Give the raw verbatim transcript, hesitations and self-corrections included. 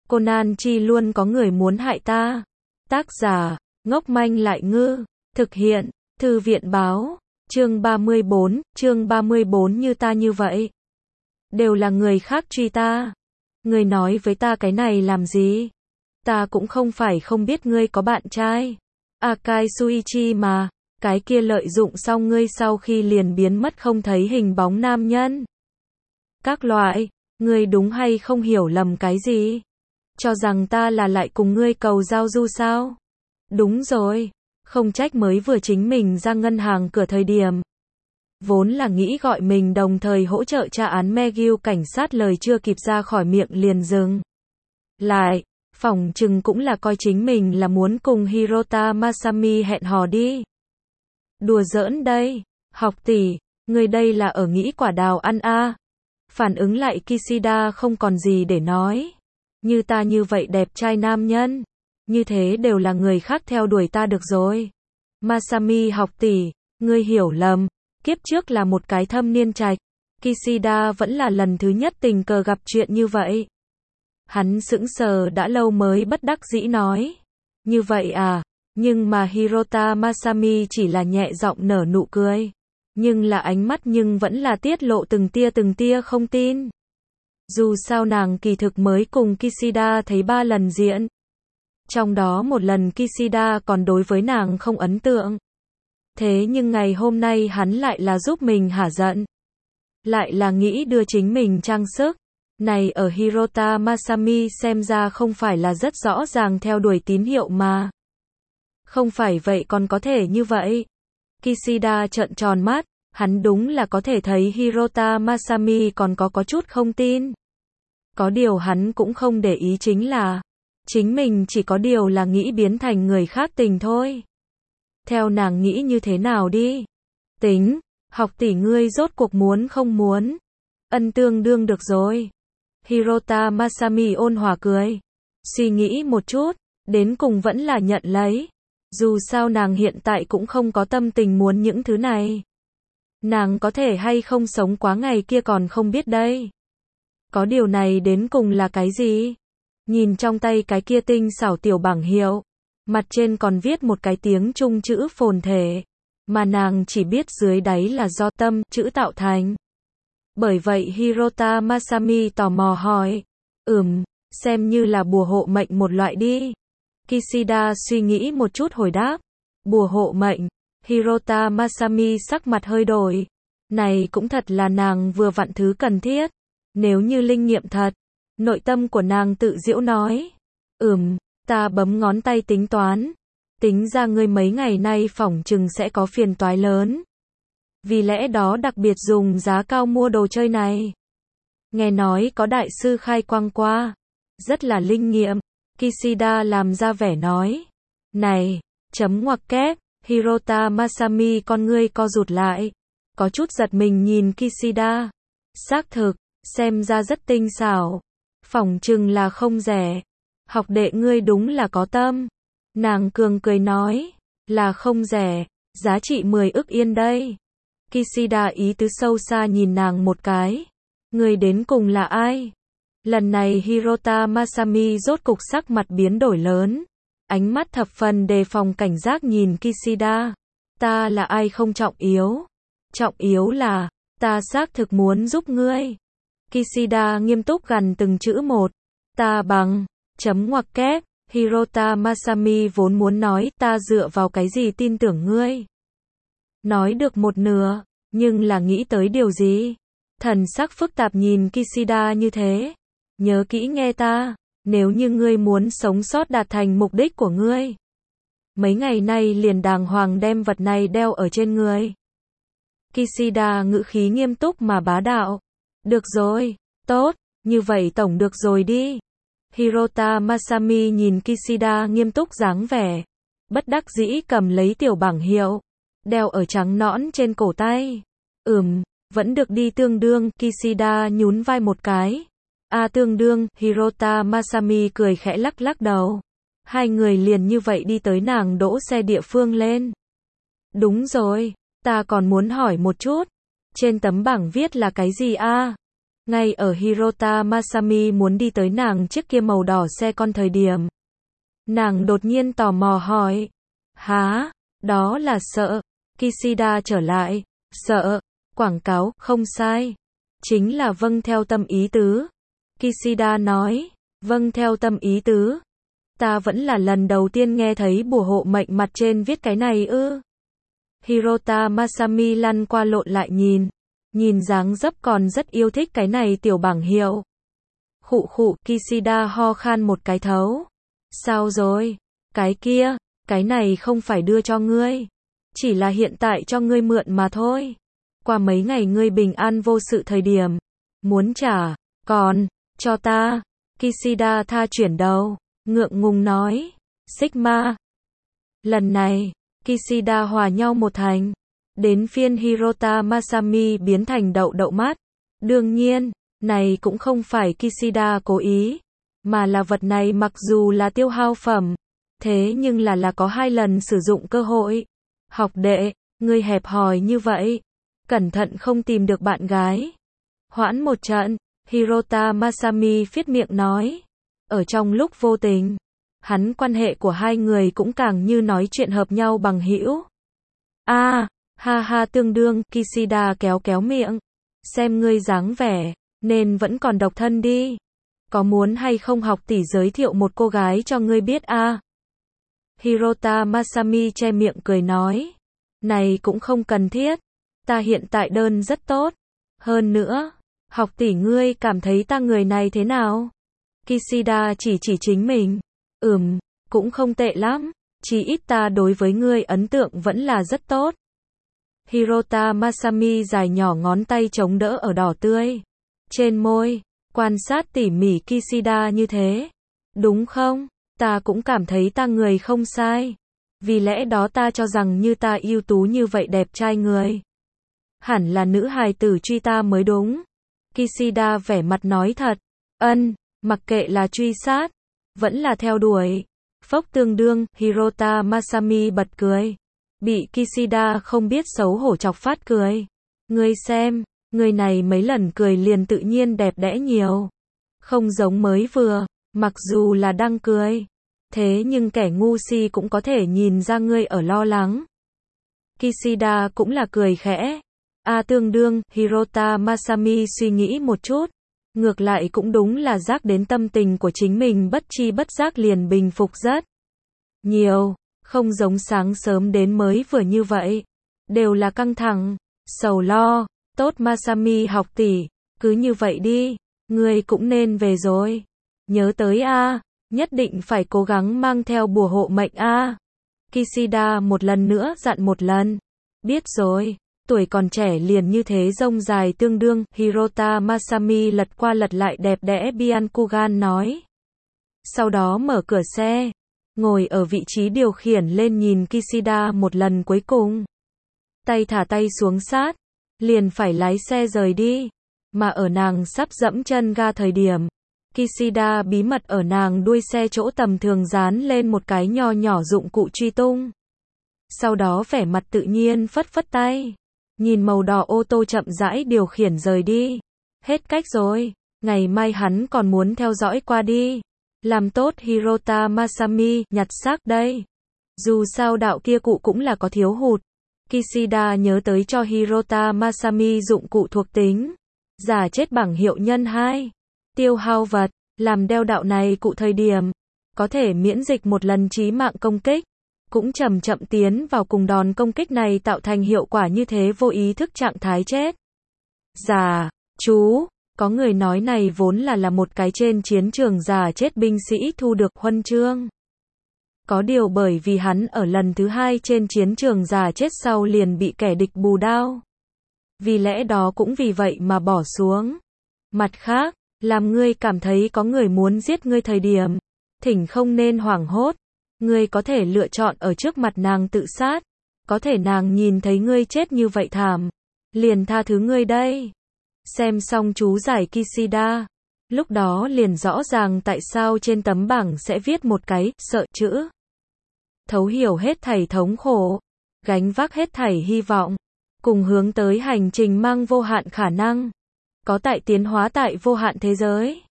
Conan chi luôn có người muốn hại ta. Tác giả, ngốc manh lại ngư. Thực hiện, Thư viện báo. Chương ba mươi bốn, chương ba mươi bốn như ta như vậy. Đều là người khác truy ta. Ngươi nói với ta cái này làm gì? Ta cũng không phải không biết ngươi có bạn trai. Akai Suichi mà, cái kia lợi dụng xong ngươi sau khi liền biến mất không thấy hình bóng nam nhân. Các loại, ngươi đúng hay không hiểu lầm cái gì? Cho rằng ta là lại cùng ngươi cầu giao du sao? Đúng rồi, không trách mới vừa chính mình ra ngân hàng cửa thời điểm. Vốn là nghĩ gọi mình đồng thời hỗ trợ tra án Megil, cảnh sát lời chưa kịp ra khỏi miệng liền dừng lại, phỏng chừng cũng là coi chính mình là muốn cùng Hirota Masami hẹn hò đi. Đùa giỡn đây, học tỷ, người đây là ở nghĩ quả đào ăn a. À. Phản ứng lại Kishida không còn gì để nói. Như ta như vậy đẹp trai nam nhân, như thế đều là người khác theo đuổi ta được rồi. Masami học tỷ, ngươi hiểu lầm, kiếp trước là một cái thâm niên trạch. Kishida vẫn là lần thứ nhất tình cờ gặp chuyện như vậy. Hắn sững sờ đã lâu mới bất đắc dĩ nói. Như vậy à, nhưng mà Hirota Masami chỉ là nhẹ giọng nở nụ cười. Nhưng là ánh mắt nhưng vẫn là tiết lộ từng tia từng tia không tin. Dù sao nàng kỳ thực mới cùng Kishida thấy ba lần diễn. Trong đó một lần Kishida còn đối với nàng không ấn tượng. Thế nhưng ngày hôm nay hắn lại là giúp mình hả giận. Lại là nghĩ đưa chính mình trang sức. Này ở Hirota Masami xem ra không phải là rất rõ ràng theo đuổi tín hiệu mà. Không phải vậy còn có thể như vậy. Kishida trợn tròn mắt, hắn đúng là có thể thấy Hirota Masami còn có có chút không tin. Có điều hắn cũng không để ý chính là, chính mình chỉ có điều là nghĩ biến thành người khác tình thôi. Theo nàng nghĩ như thế nào đi. Tính, học tỷ ngươi rốt cuộc muốn không muốn. Ân tương đương được rồi. Hirota Masami ôn hòa cười. Suy nghĩ một chút, đến cùng vẫn là nhận lấy. Dù sao nàng hiện tại cũng không có tâm tình muốn những thứ này. Nàng có thể hay không sống quá ngày kia còn không biết đây. Có điều này đến cùng là cái gì? Nhìn trong tay cái kia tinh xảo tiểu bảng hiệu, mặt trên còn viết một cái tiếng Trung chữ phồn thể, mà nàng chỉ biết dưới đáy là do tâm chữ tạo thành. Bởi vậy Hirota Masami tò mò hỏi, ừm, xem như là bùa hộ mệnh một loại đi. Kishida suy nghĩ một chút hồi đáp, bùa hộ mệnh. Hirota Masami sắc mặt hơi đổi. Này cũng thật là nàng vừa vặn thứ cần thiết. Nếu như linh nghiệm thật. Nội tâm của nàng tự giễu nói. Ừm, ta bấm ngón tay tính toán. Tính ra ngươi mấy ngày nay phỏng chừng sẽ có phiền toái lớn. Vì lẽ đó đặc biệt dùng giá cao mua đồ chơi này. Nghe nói có đại sư khai quang qua. Rất là linh nghiệm. Kishida làm ra vẻ nói. Này, chấm ngoặc kép. Hirota Masami con ngươi co rụt lại. Có chút giật mình nhìn Kishida. Xác thực, xem ra rất tinh xảo. Phỏng chừng là không rẻ. Học đệ ngươi đúng là có tâm. Nàng cường cười nói. Là không rẻ. Giá trị mười ức yên đây. Kishida ý tứ sâu xa nhìn nàng một cái. Ngươi đến cùng là ai? Lần này Hirota Masami rốt cục sắc mặt biến đổi lớn. Ánh mắt thập phần đề phòng cảnh giác nhìn Kishida. Ta là ai không trọng yếu. Trọng yếu là, ta xác thực muốn giúp ngươi. Kishida nghiêm túc gằn từng chữ một. Ta bằng, chấm ngoặc kép, Hirota Masami vốn muốn nói ta dựa vào cái gì tin tưởng ngươi. Nói được một nửa, nhưng là nghĩ tới điều gì. Thần sắc phức tạp nhìn Kishida như thế. Nhớ kỹ nghe ta. Nếu như ngươi muốn sống sót đạt thành mục đích của ngươi. Mấy ngày nay liền đàng hoàng đem vật này đeo ở trên người. Kishida ngữ khí nghiêm túc mà bá đạo. Được rồi, tốt, như vậy tổng được rồi đi. Hirota Masami nhìn Kishida nghiêm túc dáng vẻ. Bất đắc dĩ cầm lấy tiểu bảng hiệu. Đeo ở trắng nõn trên cổ tay. Ừm, vẫn được đi tương đương. Kishida nhún vai một cái. A à, tương đương, Hirota Masami cười khẽ lắc lắc đầu. Hai người liền như vậy đi tới nàng đỗ xe địa phương lên. Đúng rồi, ta còn muốn hỏi một chút. Trên tấm bảng viết là cái gì a? À? Ngay ở Hirota Masami muốn đi tới nàng chiếc kia màu đỏ xe con thời điểm. Nàng đột nhiên tò mò hỏi. Hả? Đó là sợ. Kishida trở lại. Sợ. Quảng cáo, không sai. Chính là vâng theo tâm ý tứ. Kishida nói. Vâng theo tâm ý tứ. Ta vẫn là lần đầu tiên nghe thấy bùa hộ mệnh mặt trên viết cái này ư. Hirota Masami lăn qua lộn lại nhìn. Nhìn dáng dấp còn rất yêu thích cái này tiểu bảng hiệu. Khụ khụ, Kishida ho khan một cái thấu. Sao rồi? Cái kia, cái này không phải đưa cho ngươi. Chỉ là hiện tại cho ngươi mượn mà thôi. Qua mấy ngày ngươi bình an vô sự thời điểm. Muốn trả, còn, cho ta. Kishida tha chuyển đầu, ngượng ngùng nói. Sigma. Lần này, Kishida hòa nhau một thành. Đến phiên Hirota Masami biến thành đậu đậu mắt. Đương nhiên, này cũng không phải Kishida cố ý. Mà là vật này mặc dù là tiêu hao phẩm. Thế nhưng là là có hai lần sử dụng cơ hội. Học đệ, ngươi hẹp hòi như vậy. Cẩn thận không tìm được bạn gái. Hoãn một trận, Hirota Masami phiết miệng nói. Ở trong lúc vô tình, hắn quan hệ của hai người cũng càng như nói chuyện hợp nhau bằng hữu. A, à, ha ha tương đương, Kishida kéo kéo miệng. Xem ngươi dáng vẻ, nên vẫn còn độc thân đi. Có muốn hay không học tỷ giới thiệu một cô gái cho ngươi biết a? À? Hirota Masami che miệng cười nói. Này cũng không cần thiết. Ta hiện tại đơn rất tốt. Hơn nữa, học tỷ ngươi cảm thấy ta người này thế nào? Kishida chỉ chỉ chính mình. Ừm, cũng không tệ lắm. Chỉ ít ta đối với ngươi ấn tượng vẫn là rất tốt. Hirota Masami dài nhỏ ngón tay chống đỡ ở đỏ tươi. Trên môi, quan sát tỉ mỉ Kishida như thế. Đúng không? Ta cũng cảm thấy ta người không sai. Vì lẽ đó ta cho rằng như ta ưu tú như vậy đẹp trai người. Hẳn là nữ hài tử truy ta mới đúng. Kishida vẻ mặt nói thật. Ân, mặc kệ là truy sát, vẫn là theo đuổi. Phốc tương đương, Hirota Masami bật cười. Bị Kishida không biết xấu hổ chọc phát cười. Ngươi xem, người này mấy lần cười liền tự nhiên đẹp đẽ nhiều. Không giống mới vừa, mặc dù là đang cười. Thế nhưng kẻ ngu si cũng có thể nhìn ra ngươi ở lo lắng. Kishida cũng là cười khẽ. A tương đương, Hirota Masami suy nghĩ một chút. Ngược lại cũng đúng là giác đến tâm tình của chính mình bất chi bất giác liền bình phục rất nhiều. Không giống sáng sớm đến mới vừa như vậy. Đều là căng thẳng, sầu lo. Tốt Masami học tỷ, cứ như vậy đi. Ngươi cũng nên về rồi. Nhớ tới a, nhất định phải cố gắng mang theo bùa hộ mệnh a. Kishida một lần nữa dặn một lần. Biết rồi. Tuổi còn trẻ liền như thế rông dài tương đương. Hirota Masami lật qua lật lại đẹp đẽ Byakugan nói. Sau đó mở cửa xe. Ngồi ở vị trí điều khiển lên nhìn Kishida một lần cuối cùng. Tay thả tay xuống sát. Liền phải lái xe rời đi. Mà ở nàng sắp dẫm chân ga thời điểm. Kishida bí mật ở nàng đuôi xe chỗ tầm thường dán lên một cái nho nhỏ dụng cụ truy tung. Sau đó vẻ mặt tự nhiên phất phất tay. Nhìn màu đỏ ô tô chậm rãi điều khiển rời đi. Hết cách rồi. Ngày mai hắn còn muốn theo dõi qua đi. Làm tốt Hirota Masami, nhặt xác đây. Dù sao đạo kia cụ cũng là có thiếu hụt. Kishida nhớ tới cho Hirota Masami dụng cụ thuộc tính. Giả chết bảng hiệu nhân hai. Tiêu hao vật, làm đeo đạo này cụ thời điểm. Có thể miễn dịch một lần chí mạng công kích. Cũng chậm chậm tiến vào cùng đòn công kích này tạo thành hiệu quả như thế vô ý thức trạng thái chết. Giả, chú, có người nói này vốn là là một cái trên chiến trường giả chết binh sĩ thu được huân chương. Có điều bởi vì hắn ở lần thứ hai trên chiến trường giả chết sau liền bị kẻ địch bù đao. Vì lẽ đó cũng vì vậy mà bỏ xuống. Mặt khác, làm ngươi cảm thấy có người muốn giết ngươi thời điểm, thỉnh không nên hoảng hốt. Ngươi có thể lựa chọn ở trước mặt nàng tự sát. Có thể nàng nhìn thấy ngươi chết như vậy thảm. Liền tha thứ ngươi đây. Xem xong chú giải Kishida. Lúc đó liền rõ ràng tại sao trên tấm bảng sẽ viết một cái sợ chữ. Thấu hiểu hết thảy thống khổ. Gánh vác hết thảy hy vọng. Cùng hướng tới hành trình mang vô hạn khả năng. có tại tiến hóa tại vô hạn thế giới.